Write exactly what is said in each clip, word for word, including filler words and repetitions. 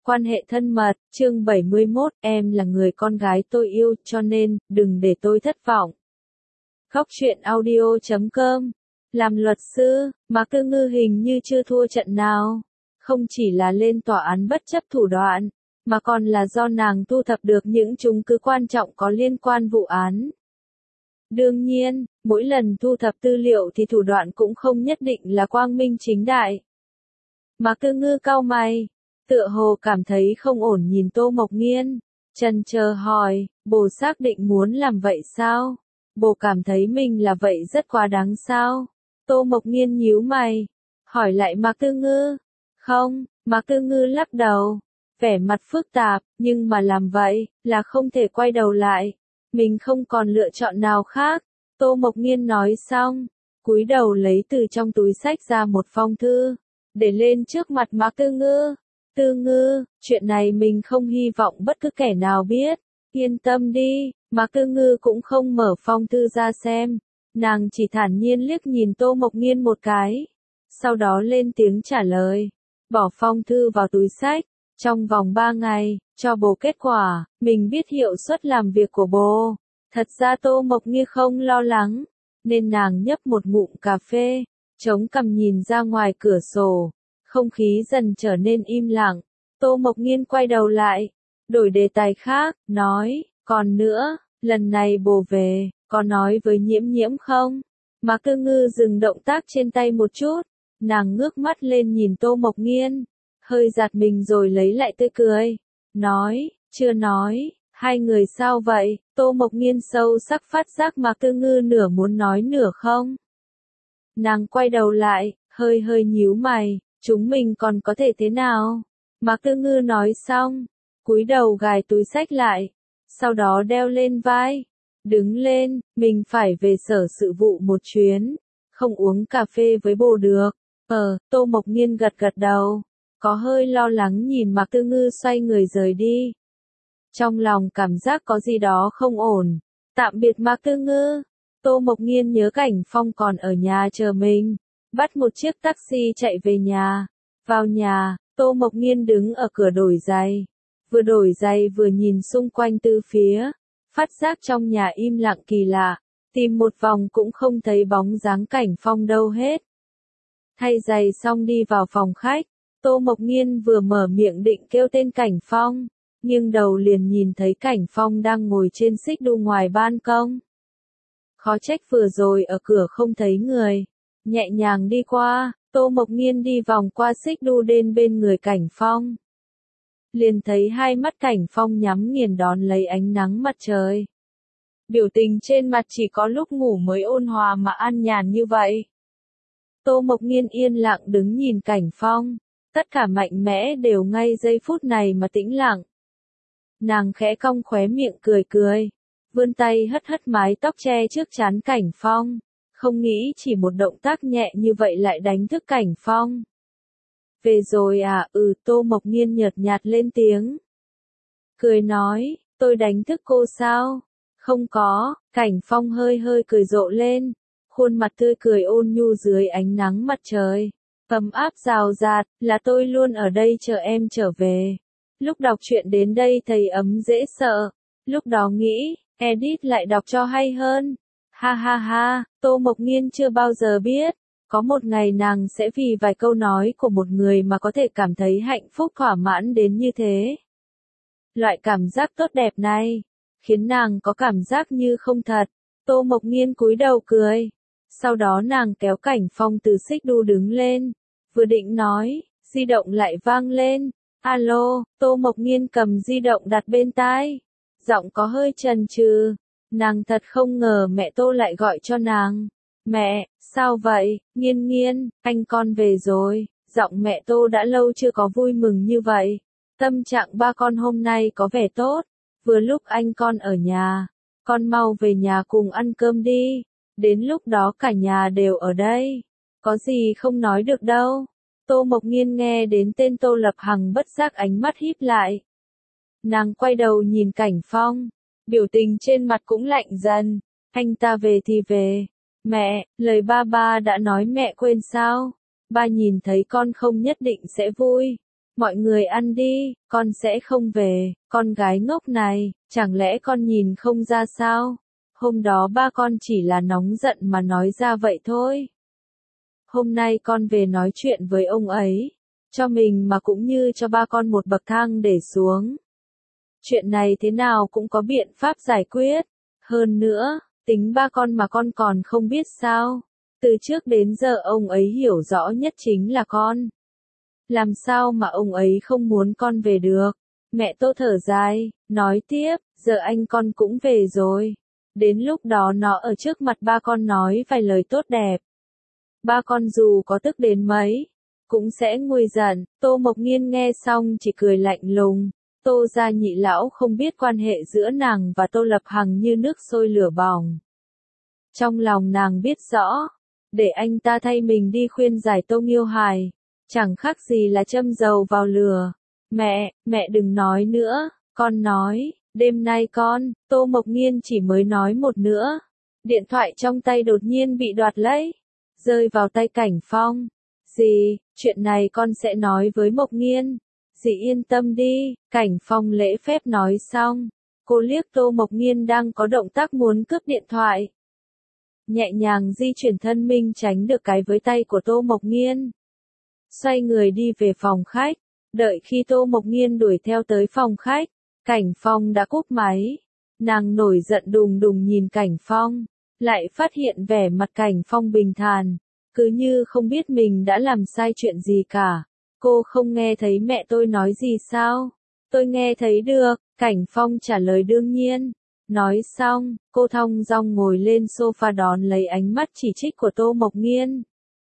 Quan hệ thân mật, chương bảy mươi mốt, em là người con gái tôi yêu, cho nên, đừng để tôi thất vọng. Khóc chuyện audio chấm com. Làm luật sư, Mạc Tư Ngư hình như chưa thua trận nào. Không chỉ là lên tòa án bất chấp thủ đoạn, mà còn là do nàng thu thập được những chứng cứ quan trọng có liên quan vụ án. Đương nhiên, mỗi lần thu thập tư liệu thì thủ đoạn cũng không nhất định là quang minh chính đại. Mạc Tư Ngư cau mày, tựa hồ cảm thấy không ổn nhìn Tô Mộc Nghiên, chần chờ hỏi, bồ xác định muốn làm vậy sao? Bồ cảm thấy mình là vậy rất quá đáng sao? Tô Mộc Nghiên nhíu mày, hỏi lại Mạc Tư Ngư. Không, Mạc Tư Ngư lắc đầu, vẻ mặt phức tạp, nhưng mà làm vậy, là không thể quay đầu lại. Mình không còn lựa chọn nào khác. Tô Mộc Nghiên nói xong, cúi đầu lấy từ trong túi xách ra một phong thư, để lên trước mặt Mạc Tư Ngư. Tư Ngư, chuyện này mình không hy vọng bất cứ kẻ nào biết. Yên tâm đi, Mạc Tư Ngư cũng không mở phong thư ra xem. Nàng chỉ thản nhiên liếc nhìn Tô Mộc Nghiên một cái. Sau đó lên tiếng trả lời. Bỏ phong thư vào túi xách. Trong vòng ba ngày, cho bồ kết quả, mình biết hiệu suất làm việc của bồ. Thật ra Tô Mộc Nghiên không lo lắng, nên nàng nhấp một ngụm cà phê, chống cằm nhìn ra ngoài cửa sổ. Không khí dần trở nên im lặng. Tô Mộc Nghiên quay đầu lại, đổi đề tài khác, nói, còn nữa, lần này bồ về, có nói với Nhiễm Nhiễm không? Mạc Tư Ngư dừng động tác trên tay một chút, nàng ngước mắt lên nhìn Tô Mộc Nghiên, hơi giật mình rồi lấy lại tươi cười, nói, chưa nói, hai người sao vậy? Tô Mộc Nghiên sâu sắc phát giác Mạc Tư Ngư nửa muốn nói nửa không. Nàng quay đầu lại, hơi hơi nhíu mày, chúng mình còn có thể thế nào? Mạc Tư Ngư nói xong, cúi đầu gài túi xách lại, sau đó đeo lên vai, đứng lên, mình phải về sở sự vụ một chuyến, không uống cà phê với bồ được. Ờ, Tô Mộc Nghiên gật gật đầu, có hơi lo lắng nhìn Mạc Tư Ngư xoay người rời đi. Trong lòng cảm giác có gì đó không ổn. Tạm biệt Mạc Tư Ngư. Tô Mộc Nghiên nhớ Cảnh Phong còn ở nhà chờ mình, bắt một chiếc taxi chạy về nhà. Vào nhà, Tô Mộc Nghiên đứng ở cửa đổi giày. Vừa đổi giày vừa nhìn xung quanh từ phía, phát giác trong nhà im lặng kỳ lạ, tìm một vòng cũng không thấy bóng dáng Cảnh Phong đâu hết. Thay giày xong đi vào phòng khách, Tô Mộc Nghiên vừa mở miệng định kêu tên Cảnh Phong, nhưng đầu liền nhìn thấy Cảnh Phong đang ngồi trên xích đu ngoài ban công. Khó trách vừa rồi ở cửa không thấy người. Nhẹ nhàng đi qua, Tô Mộc Nghiên đi vòng qua xích đu đến bên người Cảnh Phong. Liền thấy hai mắt Cảnh Phong nhắm nghiền đón lấy ánh nắng mặt trời. Biểu tình trên mặt chỉ có lúc ngủ mới ôn hòa mà an nhàn như vậy. Tô Mộc Nghiên yên lặng đứng nhìn Cảnh Phong, tất cả mạnh mẽ đều ngay giây phút này mà tĩnh lặng. Nàng khẽ cong khóe miệng cười cười, vươn tay hất hất mái tóc che trước trán Cảnh Phong, không nghĩ chỉ một động tác nhẹ như vậy lại đánh thức Cảnh Phong. Về rồi à? Ừ, Tô Mộc Nghiên nhợt nhạt lên tiếng. Cười nói, tôi đánh thức cô sao? Không có. Cảnh Phong hơi hơi cười rộ lên, khuôn mặt tươi cười ôn nhu dưới ánh nắng mặt trời, ấm áp rào rạt, là tôi luôn ở đây chờ em trở về. Lúc đọc truyện đến đây thấy ấm dễ sợ, lúc đó nghĩ, edit lại đọc cho hay hơn. Ha ha ha, Tô Mộc Nghiên chưa bao giờ biết, có một ngày nàng sẽ vì vài câu nói của một người mà có thể cảm thấy hạnh phúc thỏa mãn đến như thế. Loại cảm giác tốt đẹp này, khiến nàng có cảm giác như không thật. Tô Mộc Nghiên cúi đầu cười, sau đó nàng kéo Cảnh Phong từ xích đu đứng lên, vừa định nói, di động lại vang lên. Alo, Tô Mộc Nghiên cầm di động đặt bên tai, giọng có hơi chần chừ. Nàng thật không ngờ mẹ Tô lại gọi cho nàng. Mẹ, sao vậy? Nghiên Nghiên, anh con về rồi. Giọng mẹ Tô đã lâu chưa có vui mừng như vậy. Tâm trạng ba con hôm nay có vẻ tốt. Vừa lúc anh con ở nhà, con mau về nhà cùng ăn cơm đi. Đến lúc đó cả nhà đều ở đây. Có gì không nói được đâu. Tô Mộc Nghiên nghe đến tên Tô Lập Hằng bất giác ánh mắt híp lại. Nàng quay đầu nhìn Cảnh Phong, biểu tình trên mặt cũng lạnh dần. Anh ta về thì về. Mẹ, lời ba ba đã nói mẹ quên sao? Ba nhìn thấy con không nhất định sẽ vui. Mọi người ăn đi, con sẽ không về, con gái ngốc này, chẳng lẽ con nhìn không ra sao? Hôm đó ba con chỉ là nóng giận mà nói ra vậy thôi. Hôm nay con về nói chuyện với ông ấy, cho mình mà cũng như cho ba con một bậc thang để xuống. Chuyện này thế nào cũng có biện pháp giải quyết. Hơn nữa, tính ba con mà con còn không biết sao. Từ trước đến giờ ông ấy hiểu rõ nhất chính là con. Làm sao mà ông ấy không muốn con về được? Mẹ Tô thở dài, nói tiếp, giờ anh con cũng về rồi. Đến lúc đó nó ở trước mặt ba con nói vài lời tốt đẹp. Ba con dù có tức đến mấy, cũng sẽ nguôi giận. Tô Mộc Nghiên nghe xong chỉ cười lạnh lùng. Tô gia nhị lão không biết quan hệ giữa nàng và Tô Lập Hằng như nước sôi lửa bỏng. Trong lòng nàng biết rõ, để anh ta thay mình đi khuyên giải Tô Nghiêu Hài, chẳng khác gì là châm dầu vào lửa. Mẹ, mẹ đừng nói nữa, con nói, đêm nay con, Tô Mộc Nghiên chỉ mới nói một nữa. Điện thoại trong tay đột nhiên bị đoạt lấy, rơi vào tay Cảnh Phong. Dì, chuyện này con sẽ nói với Mộc Nghiên. Dì yên tâm đi, Cảnh Phong lễ phép nói xong. Cô liếc Tô Mộc Nghiên đang có động tác muốn cướp điện thoại. Nhẹ nhàng di chuyển thân mình tránh được cái với tay của Tô Mộc Nghiên. Xoay người đi về phòng khách. Đợi khi Tô Mộc Nghiên đuổi theo tới phòng khách, Cảnh Phong đã cúp máy. Nàng nổi giận đùng đùng nhìn Cảnh Phong, lại phát hiện vẻ mặt Cảnh Phong bình thản, cứ như không biết mình đã làm sai chuyện gì cả. Cô không nghe thấy mẹ tôi nói gì sao? Tôi nghe thấy được, Cảnh Phong trả lời đương nhiên. Nói xong, cô thong dong ngồi lên sofa đón lấy ánh mắt chỉ trích của Tô Mộc Nghiên.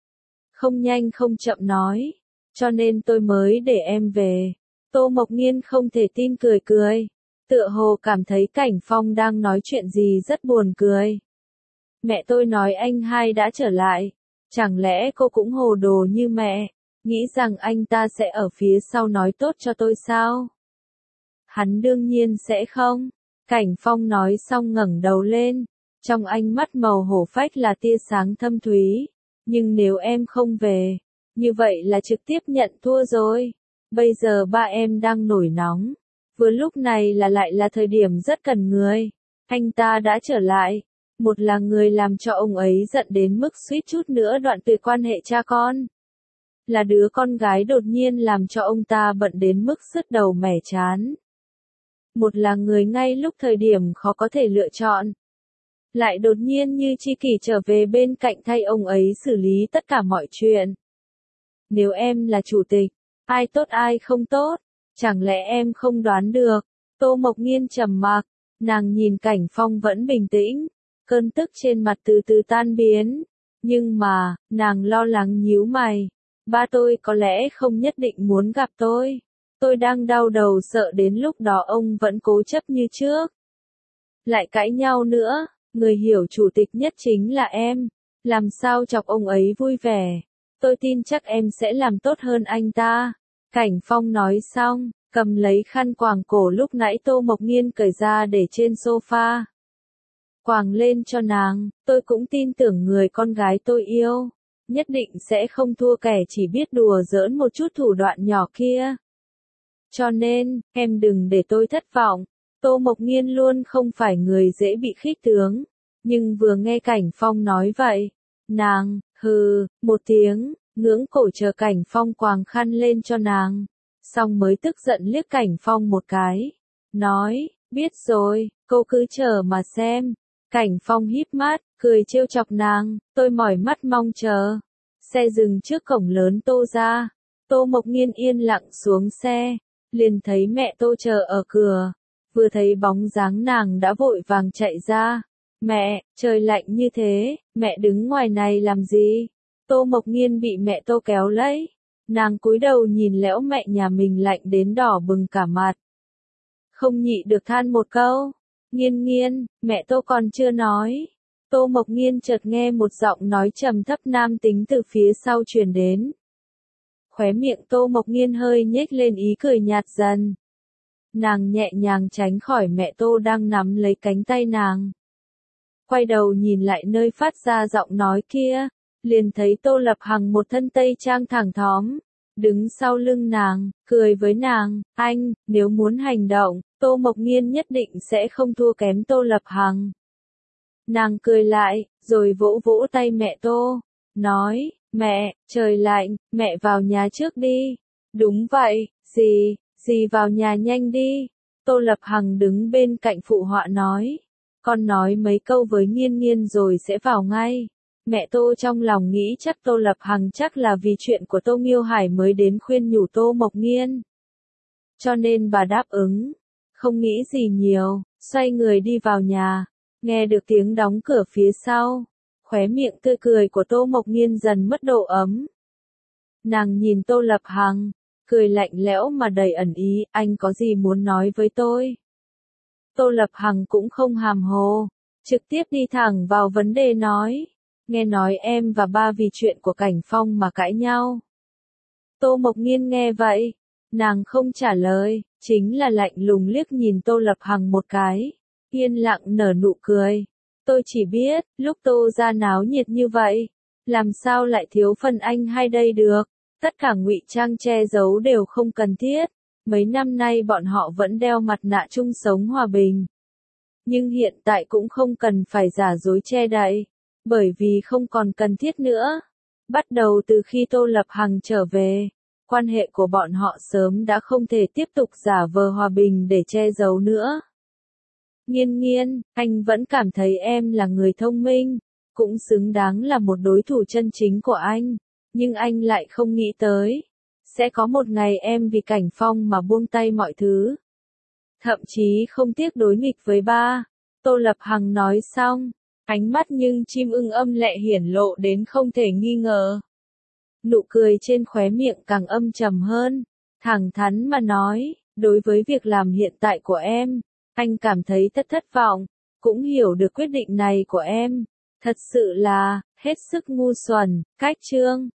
Không nhanh không chậm nói, cho nên tôi mới để em về. Tô Mộc Nghiên không thể tin cười cười, tựa hồ cảm thấy Cảnh Phong đang nói chuyện gì rất buồn cười. Mẹ tôi nói anh hai đã trở lại, chẳng lẽ cô cũng hồ đồ như mẹ, nghĩ rằng anh ta sẽ ở phía sau nói tốt cho tôi sao? Hắn đương nhiên sẽ không. Cảnh Phong nói xong ngẩng đầu lên, trong ánh mắt màu hổ phách là tia sáng thâm thúy. Nhưng nếu em không về, như vậy là trực tiếp nhận thua rồi. Bây giờ ba em đang nổi nóng. Vừa lúc này là lại là thời điểm rất cần người. Anh ta đã trở lại. Một là người làm cho ông ấy giận đến mức suýt chút nữa đoạn tuyệt quan hệ cha con. Là đứa con gái đột nhiên làm cho ông ta bận đến mức sứt đầu mẻ chán. Một là người ngay lúc thời điểm khó có thể lựa chọn, lại đột nhiên như tri kỷ trở về bên cạnh thay ông ấy xử lý tất cả mọi chuyện. Nếu em là chủ tịch, ai tốt ai không tốt, chẳng lẽ em không đoán được? Tô Mộc Nghiên trầm mặc, nàng nhìn Cảnh Phong vẫn bình tĩnh, cơn tức trên mặt từ từ tan biến. Nhưng mà, nàng lo lắng nhíu mày. Ba tôi có lẽ không nhất định muốn gặp tôi. Tôi đang đau đầu sợ đến lúc đó ông vẫn cố chấp như trước. Lại cãi nhau nữa, người hiểu chủ tịch nhất chính là em. Làm sao chọc ông ấy vui vẻ. Tôi tin chắc em sẽ làm tốt hơn anh ta. Cảnh Phong nói xong, cầm lấy khăn quàng cổ lúc nãy Tô Mộc Nghiên cởi ra để trên sofa. Quàng lên cho nàng, tôi cũng tin tưởng người con gái tôi yêu. Nhất định sẽ không thua kẻ chỉ biết đùa giỡn một chút thủ đoạn nhỏ kia. Cho nên, em đừng để tôi thất vọng. Tô Mộc Nghiên luôn không phải người dễ bị khích tướng. Nhưng vừa nghe Cảnh Phong nói vậy, nàng, hừ, một tiếng, ngưỡng cổ chờ Cảnh Phong quàng khăn lên cho nàng. Xong mới tức giận liếc Cảnh Phong một cái. Nói, biết rồi, cô cứ chờ mà xem. Cảnh Phong híp mắt, cười trêu chọc nàng, tôi mỏi mắt mong chờ. Xe dừng trước cổng lớn Tô gia. Tô Mộc Nghiên yên lặng xuống xe, liền thấy mẹ Tô chờ ở cửa. Vừa thấy bóng dáng nàng đã vội vàng chạy ra. Mẹ, trời lạnh như thế, mẹ đứng ngoài này làm gì? Tô Mộc Nghiên bị mẹ Tô kéo lấy. Nàng cúi đầu nhìn lẽo mẹ nhà mình lạnh đến đỏ bừng cả mặt. Không nhị được than một câu. Nghiên nghiên, mẹ Tô còn chưa nói. Tô Mộc Nghiên chợt nghe một giọng nói trầm thấp nam tính từ phía sau truyền đến. Khóe miệng Tô Mộc Nghiên hơi nhếch lên ý cười nhạt dần. Nàng nhẹ nhàng tránh khỏi mẹ Tô đang nắm lấy cánh tay nàng. Quay đầu nhìn lại nơi phát ra giọng nói kia, liền thấy Tô Lập Hằng một thân tây trang thẳng thóm, đứng sau lưng nàng, cười với nàng, anh, nếu muốn hành động, Tô Mộc Nghiên nhất định sẽ không thua kém Tô Lập Hằng. Nàng cười lại, rồi vỗ vỗ tay mẹ Tô, nói, mẹ, trời lạnh, mẹ vào nhà trước đi. Đúng vậy, dì, dì vào nhà nhanh đi. Tô Lập Hằng đứng bên cạnh phụ họa nói, con nói mấy câu với Nghiên Nghiên rồi sẽ vào ngay. Mẹ Tô trong lòng nghĩ chắc Tô Lập Hằng chắc là vì chuyện của Tô Nghiêu Hải mới đến khuyên nhủ Tô Mộc Nghiên. Cho nên bà đáp ứng, không nghĩ gì nhiều, xoay người đi vào nhà, nghe được tiếng đóng cửa phía sau, khóe miệng tươi cười của Tô Mộc Nghiên dần mất độ ấm. Nàng nhìn Tô Lập Hằng, cười lạnh lẽo mà đầy ẩn ý, anh có gì muốn nói với tôi? Tô Lập Hằng cũng không hàm hồ, trực tiếp đi thẳng vào vấn đề nói, nghe nói em và ba vì chuyện của Cảnh Phong mà cãi nhau. Tô Mộc Nghiên nghe vậy, nàng không trả lời, chính là lạnh lùng liếc nhìn Tô Lập Hằng một cái, yên lặng nở nụ cười. Tôi chỉ biết, lúc Tô ra náo nhiệt như vậy, làm sao lại thiếu phần anh hay đây được, tất cả ngụy trang che giấu đều không cần thiết, mấy năm nay bọn họ vẫn đeo mặt nạ chung sống hòa bình. Nhưng hiện tại cũng không cần phải giả dối che đậy, bởi vì không còn cần thiết nữa. Bắt đầu từ khi Tô Lập Hằng trở về, quan hệ của bọn họ sớm đã không thể tiếp tục giả vờ hòa bình để che giấu nữa. Nghiên Nghiên, anh vẫn cảm thấy em là người thông minh, cũng xứng đáng là một đối thủ chân chính của anh, nhưng anh lại không nghĩ tới, sẽ có một ngày em vì Cảnh Phong mà buông tay mọi thứ. Thậm chí không tiếc đối nghịch với ba. Tô Lập Hằng nói xong, ánh mắt nhưng chim ưng âm lệ hiển lộ đến không thể nghi ngờ. Nụ cười trên khóe miệng càng âm trầm hơn, thẳng thắn mà nói, đối với việc làm hiện tại của em, anh cảm thấy rất thất vọng, cũng hiểu được quyết định này của em, thật sự là, hết sức ngu xuẩn, cách chương.